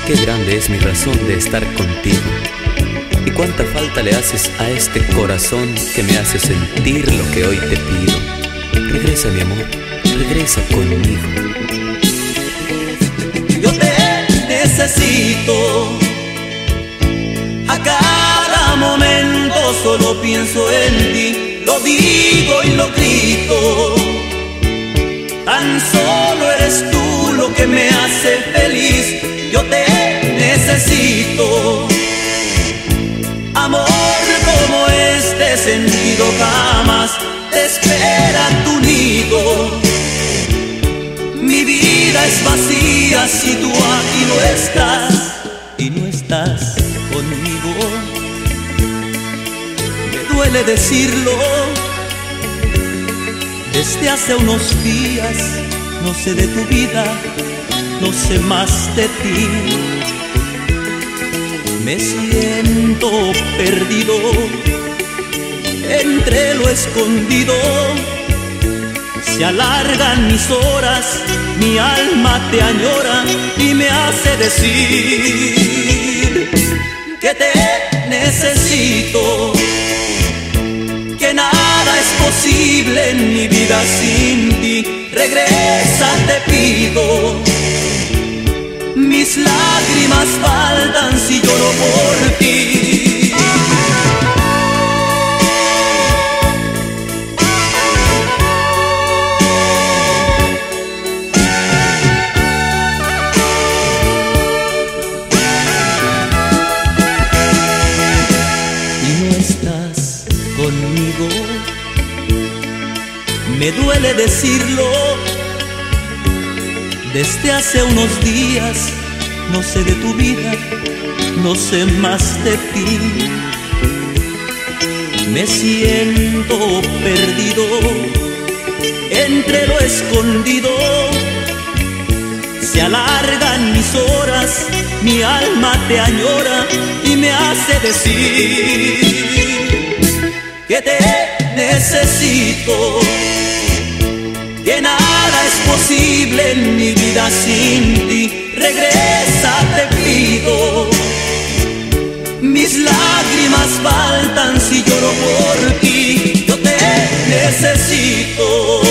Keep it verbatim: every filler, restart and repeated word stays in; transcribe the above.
Qué grande es mi razón de estar contigo, y cuánta falta le haces a este corazón que me hace sentir lo que hoy te pido. Regresa, mi amor, regresa conmigo. Yo te necesito, a cada momento solo pienso en ti, lo digo y lo grito. Tan solo eres tú lo que me hace feliz. Yo te necesito, amor como este sentido jamás te espera tu nido. Mi vida es vacía si tú aquí no estás y no estás conmigo. Me duele decirlo, desde hace unos días no sé de tu vida, no sé más de ti. Me siento perdido entre lo escondido. Se alargan mis horas, mi alma te añora y me hace decir que te necesito, que nada es posible en mi vida sin ti. Regresa, te pido. Mis lágrimas faltan si lloro por ti. Y no estás conmigo. Me duele decirlo, desde hace unos días no sé de tu vida, no sé más de ti. Me siento perdido entre lo escondido. Se alargan mis horas, mi alma te añora y me hace decir que te necesito, que nada es posible en mi vida sin ti. Regresa, te pido. Mis lágrimas faltan si lloro por ti. Yo te necesito.